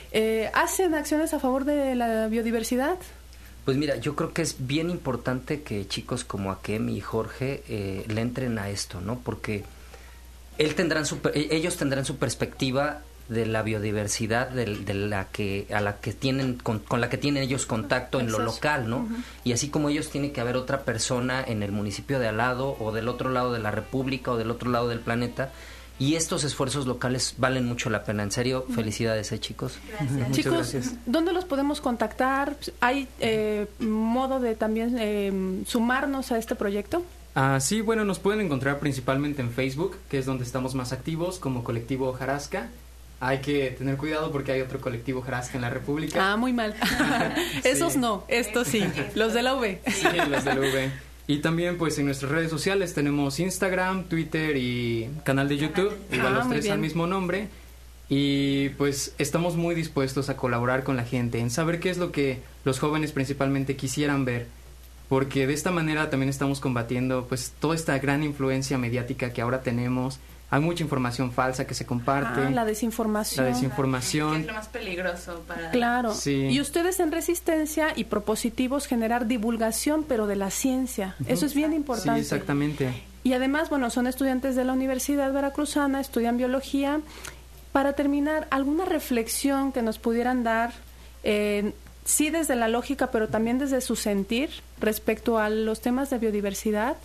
hacen acciones a favor de la biodiversidad? Pues mira, yo creo que es bien importante que chicos como Akemi y Jorge le entren a esto, ¿no? Porque ellos tendrán su perspectiva de la biodiversidad con la que tienen ellos contacto en lo local, ¿no? Y así como ellos, tiene que haber otra persona en el municipio de al lado, o del otro lado de la república, o del otro lado del planeta. Y estos esfuerzos locales valen mucho la pena. En serio, felicidades, chicos. Gracias. Chicos, gracias. ¿dónde los podemos contactar? ¿Hay modo de también sumarnos a este proyecto? Sí, bueno, nos pueden encontrar principalmente en Facebook, que es donde estamos más activos, como colectivo Jarasca. Hay que tener cuidado porque hay otro colectivo Jarasca en la República. Ah, muy mal. Esos no, estos sí, los de la UV. Sí, los del UV. Y también pues en nuestras redes sociales tenemos Instagram, Twitter y canal de YouTube, igual los tres al mismo nombre. Y pues estamos muy dispuestos a colaborar con la gente, en saber qué es lo que los jóvenes principalmente quisieran ver, porque de esta manera también estamos combatiendo pues toda esta gran influencia mediática que ahora tenemos. Hay mucha información falsa que se comparte. La desinformación. Que es lo más peligroso para... Claro. Sí. Y ustedes en Resistencia y Propositivos generar divulgación, pero de la ciencia. Eso es bien importante. Sí, exactamente. Y además, bueno, son estudiantes de la Universidad Veracruzana, estudian biología. Para terminar, ¿alguna reflexión que nos pudieran dar, sí desde la lógica, pero también desde su sentir respecto a los temas de biodiversidad?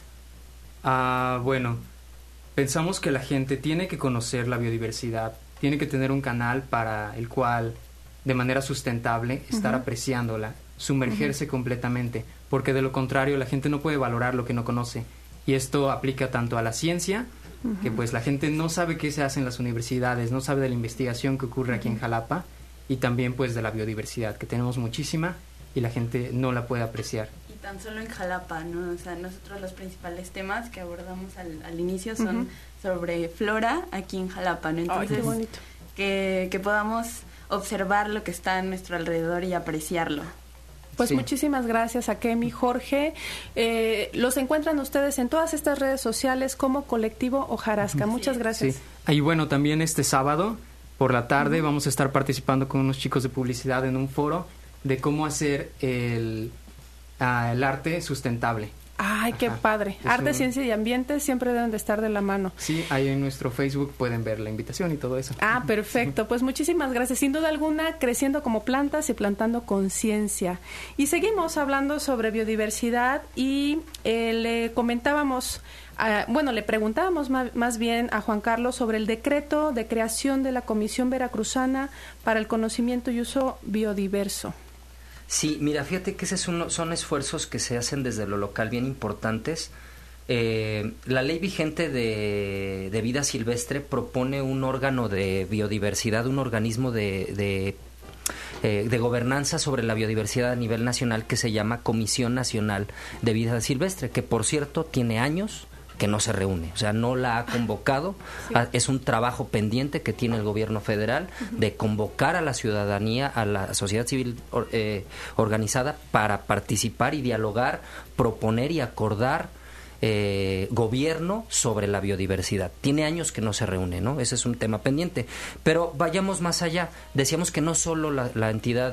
Bueno, pensamos que la gente tiene que conocer la biodiversidad, tiene que tener un canal para el cual, de manera sustentable, estar apreciándola, sumergerse completamente, porque de lo contrario la gente no puede valorar lo que no conoce. Y esto aplica tanto a la ciencia, que pues la gente no sabe qué se hace en las universidades, no sabe de la investigación que ocurre aquí en Jalapa, y también pues de la biodiversidad, que tenemos muchísima y la gente no la puede apreciar. Y tan solo en Jalapa, ¿no? O sea, nosotros los principales temas que abordamos al inicio son sobre flora aquí en Jalapa, ¿no? Entonces, qué bonito. Que podamos observar lo que está en nuestro alrededor y apreciarlo. Pues muchísimas gracias a Kemi, Jorge. Los encuentran ustedes en todas estas redes sociales como Colectivo Hojarasca. Muchas gracias. Sí. Y bueno, también este sábado por la tarde vamos a estar participando con unos chicos de publicidad en un foro de cómo hacer el arte sustentable. Ay, qué padre. Arte, ciencia y ambiente siempre deben de estar de la mano. Sí, ahí en nuestro Facebook pueden ver la invitación y todo eso. Perfecto. Pues muchísimas gracias. Sin duda alguna, creciendo como plantas y plantando conciencia. Y seguimos hablando sobre biodiversidad y le comentábamos, le preguntábamos más bien a Juan Carlos sobre el decreto de creación de la Comisión Veracruzana para el Conocimiento y Uso Biodiverso. Sí, mira, fíjate que son esfuerzos que se hacen desde lo local bien importantes. La ley vigente de vida silvestre propone un órgano de biodiversidad, un organismo de gobernanza sobre la biodiversidad a nivel nacional que se llama Comisión Nacional de Vida Silvestre, que por cierto tiene años que no se reúne, o sea, no la ha convocado. Es un trabajo pendiente que tiene el gobierno federal de convocar a la ciudadanía, a la sociedad civil organizada para participar y dialogar, proponer y acordar gobierno sobre la biodiversidad. Tiene años que no se reúne, ¿no? Ese es un tema pendiente. Pero vayamos más allá. Decíamos que no solo la entidad,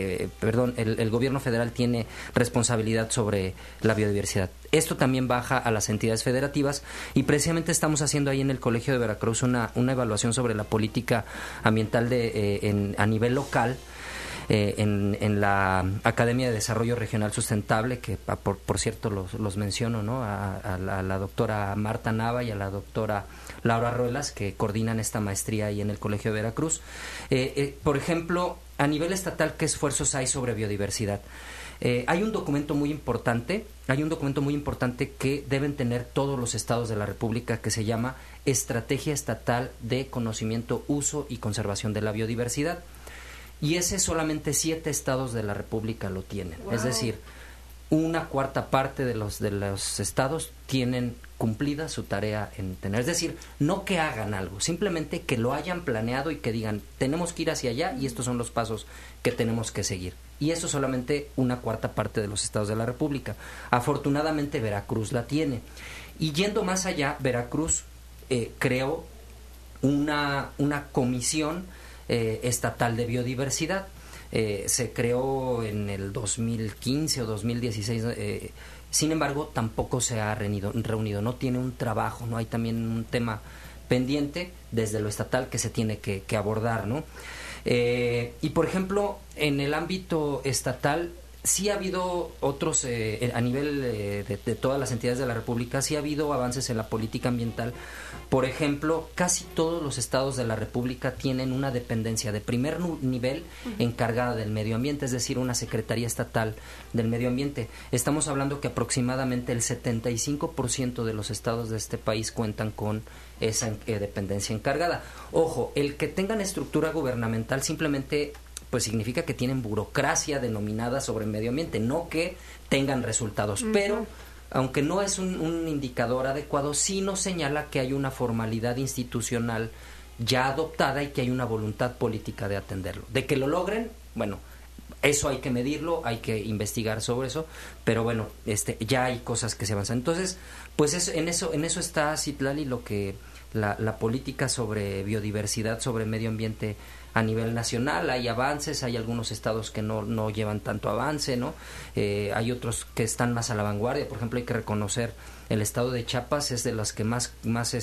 el gobierno federal tiene responsabilidad sobre la biodiversidad. Esto también baja a las entidades federativas y precisamente estamos haciendo ahí en el Colegio de Veracruz una evaluación sobre la política ambiental a nivel local. En la Academia de Desarrollo Regional Sustentable, que por cierto los menciono, ¿no? A la doctora Marta Nava y a la doctora Laura Ruelas, que coordinan esta maestría ahí en el Colegio de Veracruz. Por ejemplo, a nivel estatal, ¿qué esfuerzos hay sobre biodiversidad? Hay un documento muy importante que deben tener todos los estados de la República, que se llama Estrategia Estatal de Conocimiento, Uso y Conservación de la Biodiversidad. Y ese solamente 7 estados de la República lo tienen. Wow. Es decir, 1/4 parte de los estados tienen cumplida su tarea en tener. Es decir, no que hagan algo, simplemente que lo hayan planeado y que digan, tenemos que ir hacia allá y estos son los pasos que tenemos que seguir. Y eso solamente 1/4 parte de los estados de la República. Afortunadamente Veracruz la tiene. Y yendo más allá, Veracruz creó una comisión estatal de biodiversidad. Se creó en el 2015 o 2016, sin embargo tampoco se ha reunido, no tiene un trabajo, no hay también un tema pendiente desde lo estatal que se tiene que abordar, ¿no? Y por ejemplo, en el ámbito estatal sí ha habido otros, a nivel de todas las entidades de la República, sí ha habido avances en la política ambiental. Por ejemplo, casi todos los estados de la República tienen una dependencia de primer nivel encargada del medio ambiente, es decir, una Secretaría Estatal del Medio Ambiente. Estamos hablando que aproximadamente el 75% de los estados de este país cuentan con esa dependencia encargada. Ojo, el que tengan estructura gubernamental simplemente pues significa que tienen burocracia denominada sobre medio ambiente, no que tengan resultados. Pero aunque no es un indicador adecuado, sí nos señala que hay una formalidad institucional ya adoptada y que hay una voluntad política de atenderlo. De que lo logren, bueno, eso hay que medirlo, hay que investigar sobre eso, pero bueno, ya hay cosas que se avanzan. Entonces, pues en eso está, Citlali, lo que la política sobre biodiversidad, sobre medio ambiente a nivel nacional. Hay avances, hay algunos estados que no llevan tanto avance, ¿no? Hay otros que están más a la vanguardia. Por ejemplo, hay que reconocer El estado de Chiapas es de los que más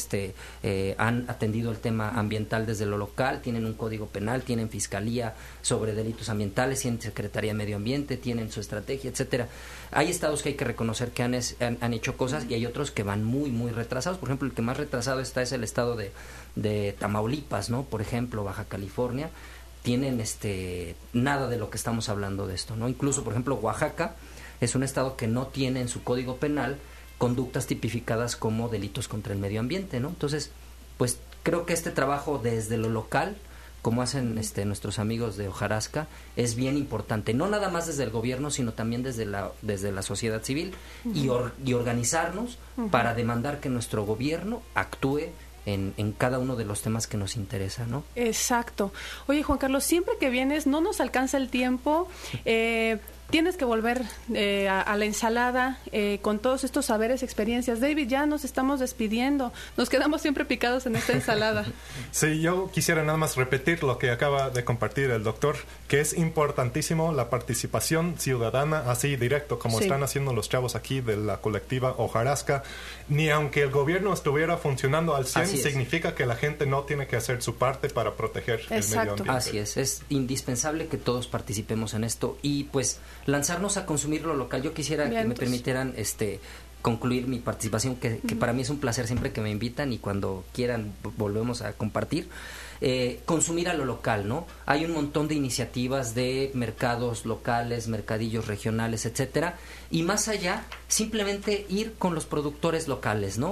han atendido el tema ambiental desde lo local, tienen un código penal, tienen fiscalía sobre delitos ambientales, tienen Secretaría de Medio Ambiente, tienen su estrategia, etcétera. Hay estados que hay que reconocer que han hecho cosas y hay otros que van muy, muy retrasados. Por ejemplo, el que más retrasado está es el estado de Tamaulipas, ¿no? Por ejemplo, Baja California, tienen nada de lo que estamos hablando de esto, ¿no? Incluso, por ejemplo, Oaxaca es un estado que no tiene en su código penal conductas tipificadas como delitos contra el medio ambiente, ¿no? Entonces, pues creo que este trabajo desde lo local, como hacen nuestros amigos de Hojarasca, es bien importante, no nada más desde el gobierno, sino también desde la sociedad civil, y organizarnos para demandar que nuestro gobierno actúe en cada uno de los temas que nos interesa, ¿no? Exacto. Oye, Juan Carlos, siempre que vienes no nos alcanza el tiempo. Tienes que volver a la ensalada con todos estos saberes, experiencias. David, ya nos estamos despidiendo. Nos quedamos siempre picados en esta ensalada. Sí, yo quisiera nada más repetir lo que acaba de compartir el doctor, que es importantísimo la participación ciudadana, así directo, como están haciendo los chavos aquí de la colectiva Hojarasca. Ni aunque el gobierno estuviera funcionando al 100, significa que la gente no tiene que hacer su parte para proteger el medio ambiente. Así es indispensable que todos participemos en esto y pues lanzarnos a consumir lo local. Yo quisiera que me permitieran concluir mi participación, que para mí es un placer siempre que me invitan y cuando quieran volvemos a compartir. Consumir a lo local, ¿no? Hay un montón de iniciativas de mercados locales, mercadillos regionales, etcétera, y más allá, simplemente ir con los productores locales, ¿no?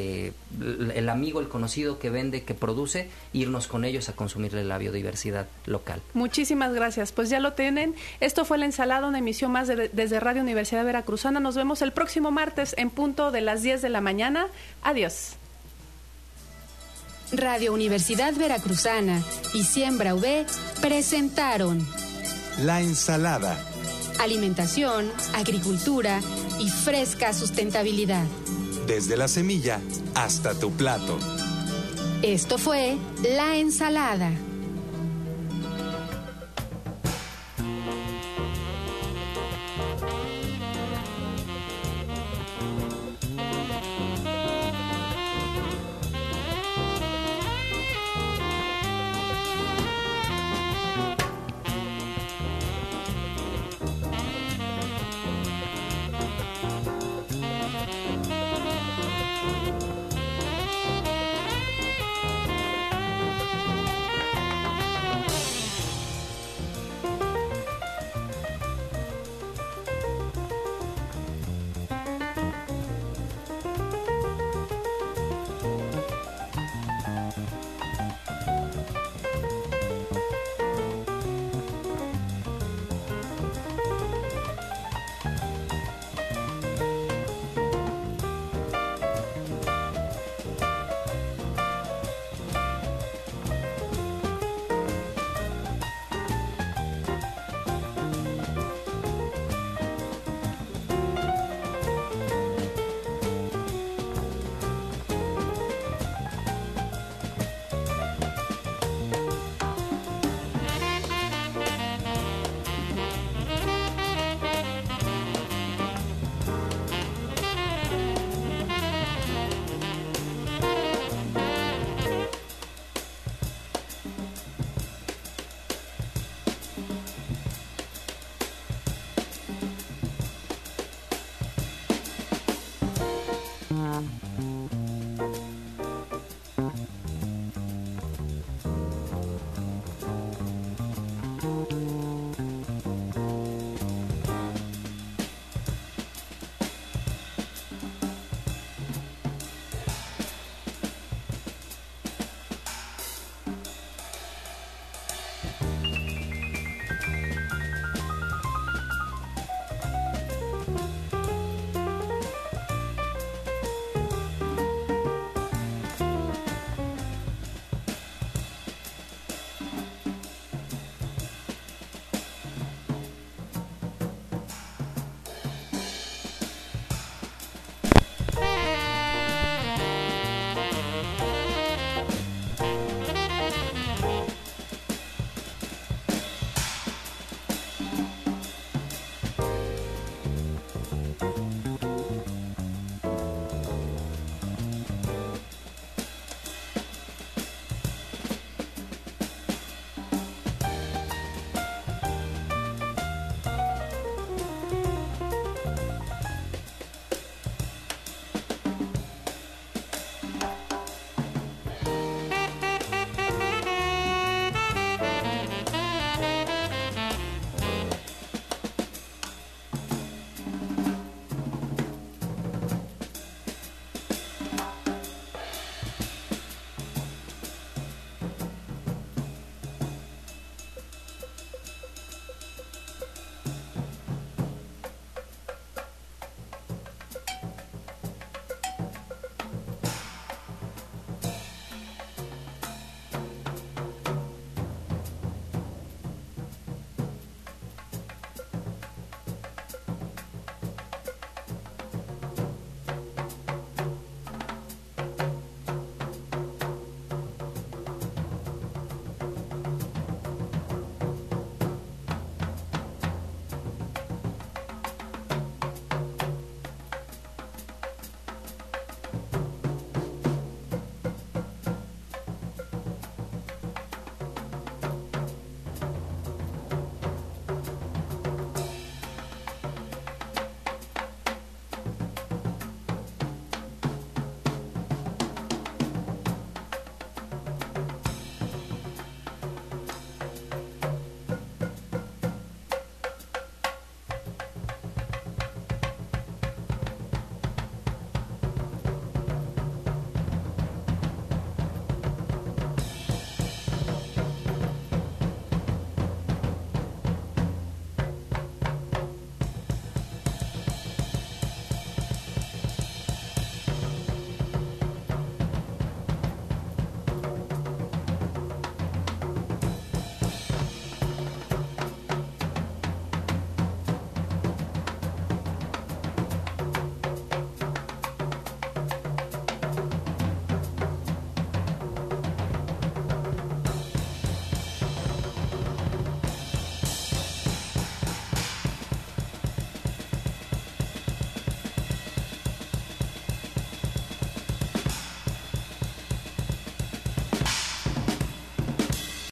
El amigo, el conocido que vende, que produce, irnos con ellos a consumirle la biodiversidad local. Muchísimas gracias, pues ya lo tienen. Esto fue La Ensalada, una emisión más desde Radio Universidad Veracruzana. Nos vemos el próximo martes en punto de las 10 de la mañana. Adiós. Radio Universidad Veracruzana y Siembra UV presentaron La Ensalada. Alimentación, agricultura y fresca sustentabilidad. Desde la semilla hasta tu plato. Esto fue La Ensalada.